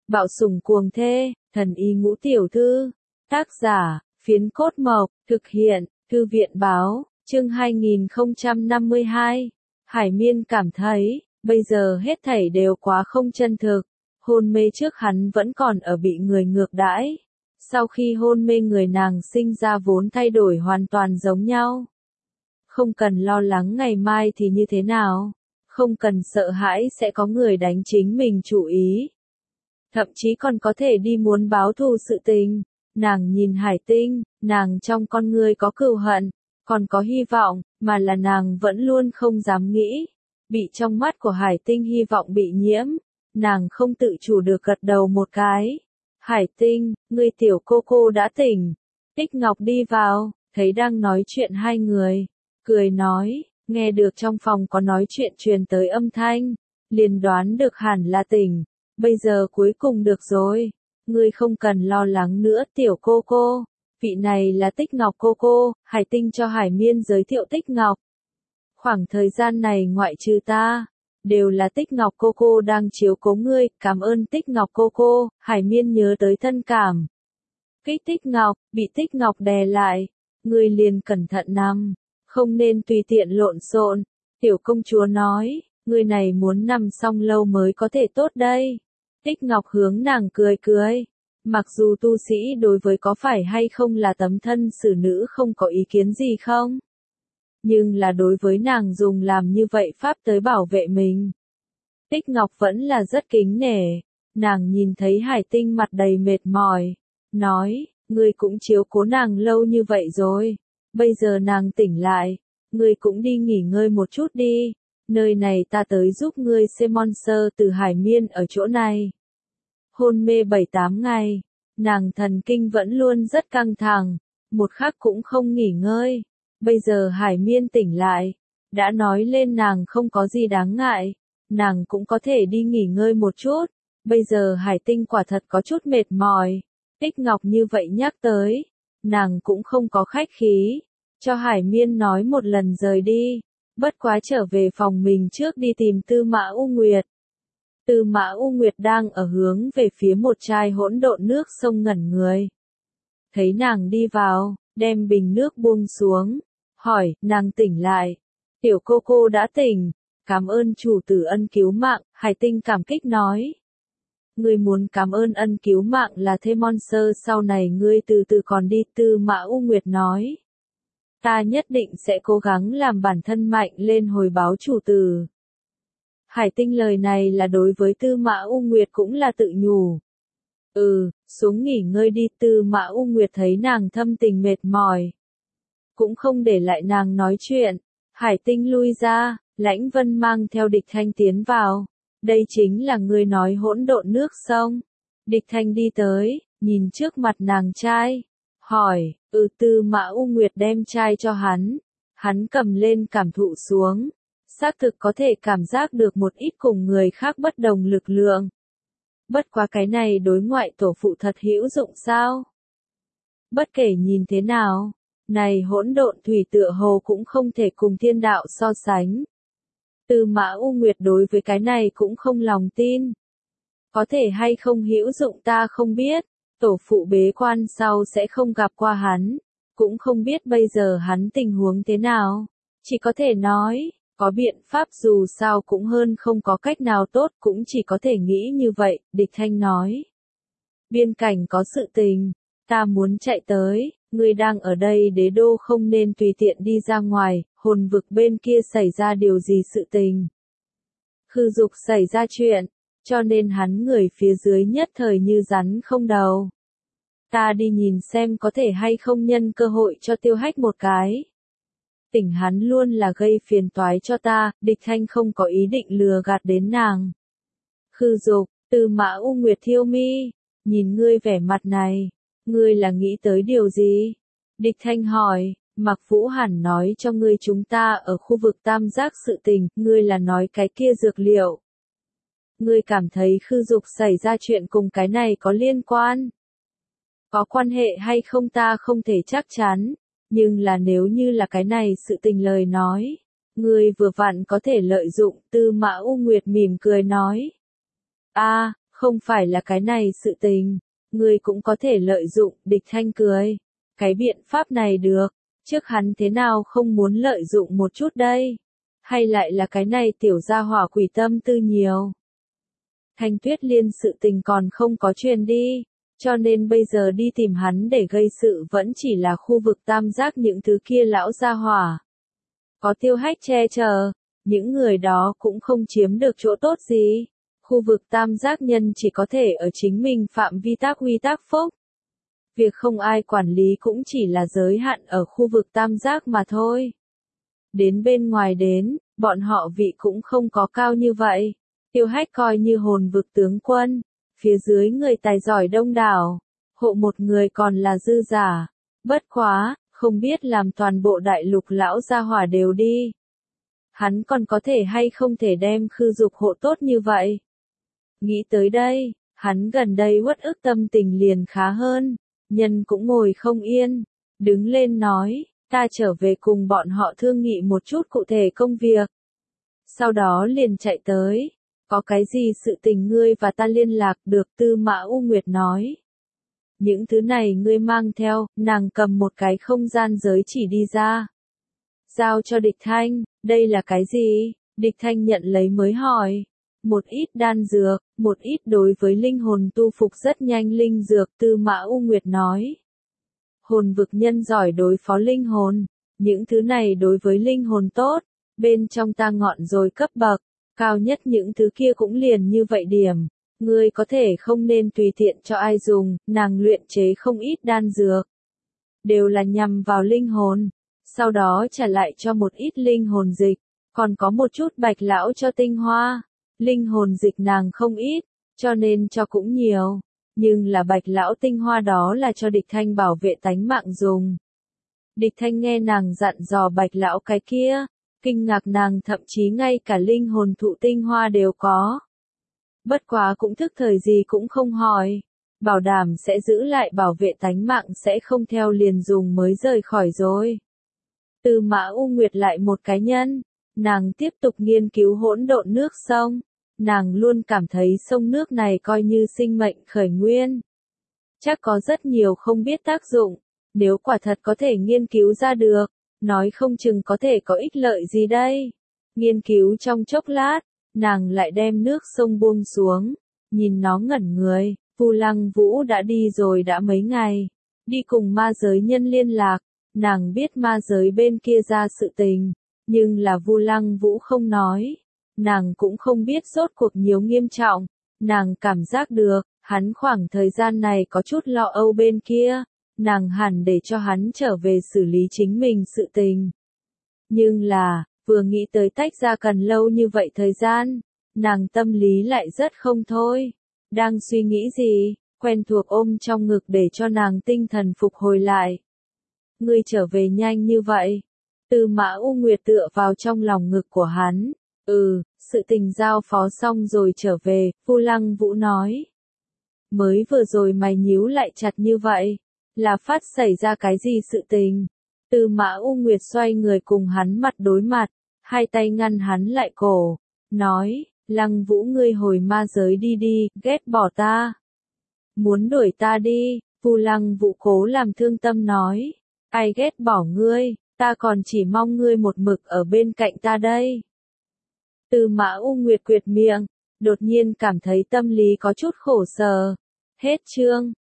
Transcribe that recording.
Bạo sủng cuồng thê, thần y ngũ tiểu thư. Tác giả, Phiến Cốt Mộc, thực hiện, Thư viện báo, chương 2052. Hải Miên cảm thấy, bây giờ hết thảy đều quá không chân thực. Hôn mê trước hắn vẫn còn ở bị người ngược đãi. Sau khi hôn mê người nàng sinh ra vốn thay đổi hoàn toàn giống nhau. Không cần lo lắng ngày mai thì như thế nào. Không cần sợ hãi sẽ có người đánh chính mình chủ ý. Thậm chí còn có thể đi muốn báo thù sự tình. Nàng nhìn Hải Tinh, nàng trong con ngươi có cừu hận, còn có hy vọng, mà là nàng vẫn luôn không dám nghĩ. Bị trong mắt của Hải Tinh hy vọng bị nhiễm, nàng không tự chủ được gật đầu một cái. Hải Tinh, ngươi tiểu cô cô đã tỉnh. Tích Ngọc đi vào, thấy đang nói chuyện hai người, cười nói, nghe được trong phòng có nói chuyện truyền tới âm thanh, liền đoán được hẳn là tỉnh, bây giờ cuối cùng được rồi, ngươi không cần lo lắng nữa tiểu cô cô, vị này là Tích Ngọc cô cô. Hải Tinh cho Hải Miên giới thiệu Tích Ngọc. Khoảng thời gian này ngoại trừ ta, đều là Tích Ngọc cô cô đang chiếu cố ngươi, cảm ơn Tích Ngọc cô cô. Hải Miên nhớ tới thân cảm. Kích Tích Ngọc, bị Tích Ngọc đè lại, ngươi liền cẩn thận nằm, không nên tùy tiện lộn xộn. Tiểu công chúa nói, ngươi này muốn nằm xong lâu mới có thể tốt đây. Tích Ngọc hướng nàng cười cười. Mặc dù tu sĩ đối với có phải hay không là tấm thân xử nữ không có ý kiến gì không? Nhưng là đối với nàng dùng làm như vậy pháp tới bảo vệ mình. Tích Ngọc vẫn là rất kính nể. Nàng nhìn thấy Hải Tinh mặt đầy mệt mỏi. Nói, ngươi cũng chiếu cố nàng lâu như vậy rồi. Bây giờ nàng tỉnh lại. Ngươi cũng đi nghỉ ngơi một chút đi. Nơi này ta tới giúp ngươi xem monster từ Hải Miên ở chỗ này. Hôn mê 7-8 ngày. Nàng thần kinh vẫn luôn rất căng thẳng. Một khắc cũng không nghỉ ngơi. Bây giờ Hải Miên tỉnh lại. Đã nói lên nàng không có gì đáng ngại. Nàng cũng có thể đi nghỉ ngơi một chút. Bây giờ Hải Tinh quả thật có chút mệt mỏi. Tích Ngọc như vậy nhắc tới. Nàng cũng không có khách khí. Cho Hải Miên nói một lần rời đi. Bất quá trở về phòng mình trước đi tìm Tư Mã U Nguyệt. Tư Mã U Nguyệt đang ở hướng về phía một chai hỗn độn nước sông ngẩn người. Thấy nàng đi vào, đem bình nước buông xuống. Hỏi, nàng tỉnh lại. Tiểu cô cô đã tỉnh. Cảm ơn chủ tử ân cứu mạng. Hải Tinh cảm kích nói. Ngươi muốn cảm ơn ân cứu mạng là thế monster sau này ngươi từ từ còn đi. Tư Mã U Nguyệt nói. Ta nhất định sẽ cố gắng làm bản thân mạnh lên hồi báo chủ tử. Hải Tinh lời này là đối với Tư Mã U Nguyệt cũng là tự nhủ. Xuống nghỉ ngơi đi. Tư Mã U Nguyệt thấy nàng thâm tình mệt mỏi. Cũng không để lại nàng nói chuyện. Hải Tinh lui ra, Lãnh Vân mang theo Địch Thanh tiến vào. Đây chính là người nói hỗn độn nước sông. Địch Thanh đi tới, nhìn trước mặt nàng trai. Hỏi, Tư Mã U Nguyệt đem chai cho hắn. Hắn cầm lên cảm thụ xuống. Xác thực có thể cảm giác được một ít cùng người khác bất đồng lực lượng. Bất quá cái này đối ngoại tổ phụ thật hữu dụng sao? Bất kể nhìn thế nào, này hỗn độn thủy tựa hồ cũng không thể cùng thiên đạo so sánh. Tư Mã U Nguyệt đối với cái này cũng không lòng tin. Có thể hay không hữu dụng ta không biết, tổ phụ bế quan sau sẽ không gặp qua hắn, cũng không biết bây giờ hắn tình huống thế nào, chỉ có thể nói, có biện pháp dù sao cũng hơn không có cách nào tốt cũng chỉ có thể nghĩ như vậy, Địch Thanh nói. Biên cảnh có sự tình, ta muốn chạy tới, ngươi đang ở đây đế đô không nên tùy tiện đi ra ngoài, hồn vực bên kia xảy ra điều gì sự tình. Khư Dục xảy ra chuyện, cho nên hắn người phía dưới nhất thời như rắn không đầu. Ta đi nhìn xem có thể hay không nhân cơ hội cho Tiêu Hách một cái. Tỉnh hắn luôn là gây phiền toái cho ta, Địch Thanh không có ý định lừa gạt đến nàng. Khư Dục, Tư Mã U Nguyệt thiêu mi, nhìn ngươi vẻ mặt này, ngươi là nghĩ tới điều gì? Địch Thanh hỏi, Mạc Vũ hẳn nói cho ngươi chúng ta ở khu vực tam giác sự tình, ngươi là nói cái kia dược liệu. Ngươi cảm thấy Khư Dục xảy ra chuyện cùng cái này có liên quan? Có quan hệ hay không ta không thể chắc chắn, nhưng là nếu như là cái này sự tình lời nói, ngươi vừa vặn có thể lợi dụng. Tư Mã U Nguyệt mỉm cười nói. Không phải là cái này sự tình, ngươi cũng có thể lợi dụng, Địch Thanh cười. Cái biện pháp này được, trước hắn thế nào không muốn lợi dụng một chút đây? Hay lại là cái này tiểu gia hỏa quỷ tâm tư nhiều? Thanh Tuyết Liên sự tình còn không có truyền đi, cho nên bây giờ đi tìm hắn để gây sự vẫn chỉ là khu vực tam giác những thứ kia lão gia hỏa. Có Tiêu Hách che chở, những người đó cũng không chiếm được chỗ tốt gì. Khu vực tam giác nhân chỉ có thể ở chính mình phạm vi tác huy tác phúc. Việc không ai quản lý cũng chỉ là giới hạn ở khu vực tam giác mà thôi. Đến bên ngoài đến, bọn họ vị cũng không có cao như vậy. Tiêu Hách coi như hồn vực tướng quân, phía dưới người tài giỏi đông đảo, hộ một người còn là dư giả. Bất quá, không biết làm toàn bộ đại lục lão gia hỏa đều đi. Hắn còn có thể hay không thể đem khư dục hộ tốt như vậy. Nghĩ tới đây, hắn gần đây uất ức tâm tình liền khá hơn, nhân cũng ngồi không yên, đứng lên nói, ta trở về cùng bọn họ thương nghị một chút cụ thể công việc. Sau đó liền chạy tới, có cái gì sự tình ngươi và ta liên lạc được, Tư Mã U Nguyệt nói. Những thứ này ngươi mang theo, nàng cầm một cái không gian giới chỉ đi ra. Giao cho Địch Thanh, đây là cái gì? Địch Thanh nhận lấy mới hỏi. Một ít đan dược, một ít đối với linh hồn tu phục rất nhanh linh dược, Tư Mã U Nguyệt nói. Hồn vực nhân giỏi đối phó linh hồn, những thứ này đối với linh hồn tốt, bên trong ta ngọn rồi cấp bậc, cao nhất những thứ kia cũng liền như vậy điểm. Ngươi có thể không nên tùy tiện cho ai dùng, nàng luyện chế không ít đan dược. Đều là nhằm vào linh hồn, sau đó trả lại cho một ít linh hồn dịch, còn có một chút bạch lão cho tinh hoa. Linh hồn dịch nàng không ít, cho nên cho cũng nhiều, nhưng là bạch lão tinh hoa đó là cho Địch Thanh bảo vệ tánh mạng dùng. Địch Thanh nghe nàng dặn dò bạch lão cái kia, kinh ngạc nàng thậm chí ngay cả linh hồn thụ tinh hoa đều có. Bất quá cũng thức thời gì cũng không hỏi, bảo đảm sẽ giữ lại bảo vệ tánh mạng sẽ không theo liền dùng mới rời khỏi rồi. Tư Mã U Nguyệt lại một cái nhân, nàng tiếp tục nghiên cứu hỗn độn nước sông. Nàng luôn cảm thấy sông nước này coi như sinh mệnh khởi nguyên. Chắc có rất nhiều không biết tác dụng, nếu quả thật có thể nghiên cứu ra được, nói không chừng có thể có ích lợi gì đây. Nghiên cứu trong chốc lát, nàng lại đem nước sông buông xuống, nhìn nó ngẩn người, Vu Lăng Vũ đã đi rồi đã mấy ngày, đi cùng ma giới nhân liên lạc, nàng biết ma giới bên kia ra sự tình, nhưng là Vu Lăng Vũ không nói. Nàng cũng không biết rốt cuộc nhiều nghiêm trọng, nàng cảm giác được, hắn khoảng thời gian này có chút lo âu bên kia, nàng hẳn để cho hắn trở về xử lý chính mình sự tình. Nhưng là, vừa nghĩ tới tách ra cần lâu như vậy thời gian, nàng tâm lý lại rất không thôi. Đang suy nghĩ gì, quen thuộc ôm trong ngực để cho nàng tinh thần phục hồi lại. Ngươi trở về nhanh như vậy. Tư Mã U Nguyệt tựa vào trong lòng ngực của hắn. Sự tình giao phó xong rồi trở về, Vu Lăng Vũ nói. Mới vừa rồi mày nhíu lại chặt như vậy, là phát xảy ra cái gì sự tình? Tư Mã U Nguyệt xoay người cùng hắn mặt đối mặt, hai tay ngăn hắn lại cổ, nói, Lăng Vũ ngươi hồi ma giới đi đi, ghét bỏ ta. Muốn đuổi ta đi, Vu Lăng Vũ cố làm thương tâm nói, ai ghét bỏ ngươi, ta còn chỉ mong ngươi một mực ở bên cạnh ta đây. Tư Mã U Nguyệt quyệt miệng, đột nhiên cảm thấy tâm lý có chút khổ sở. Hết chương.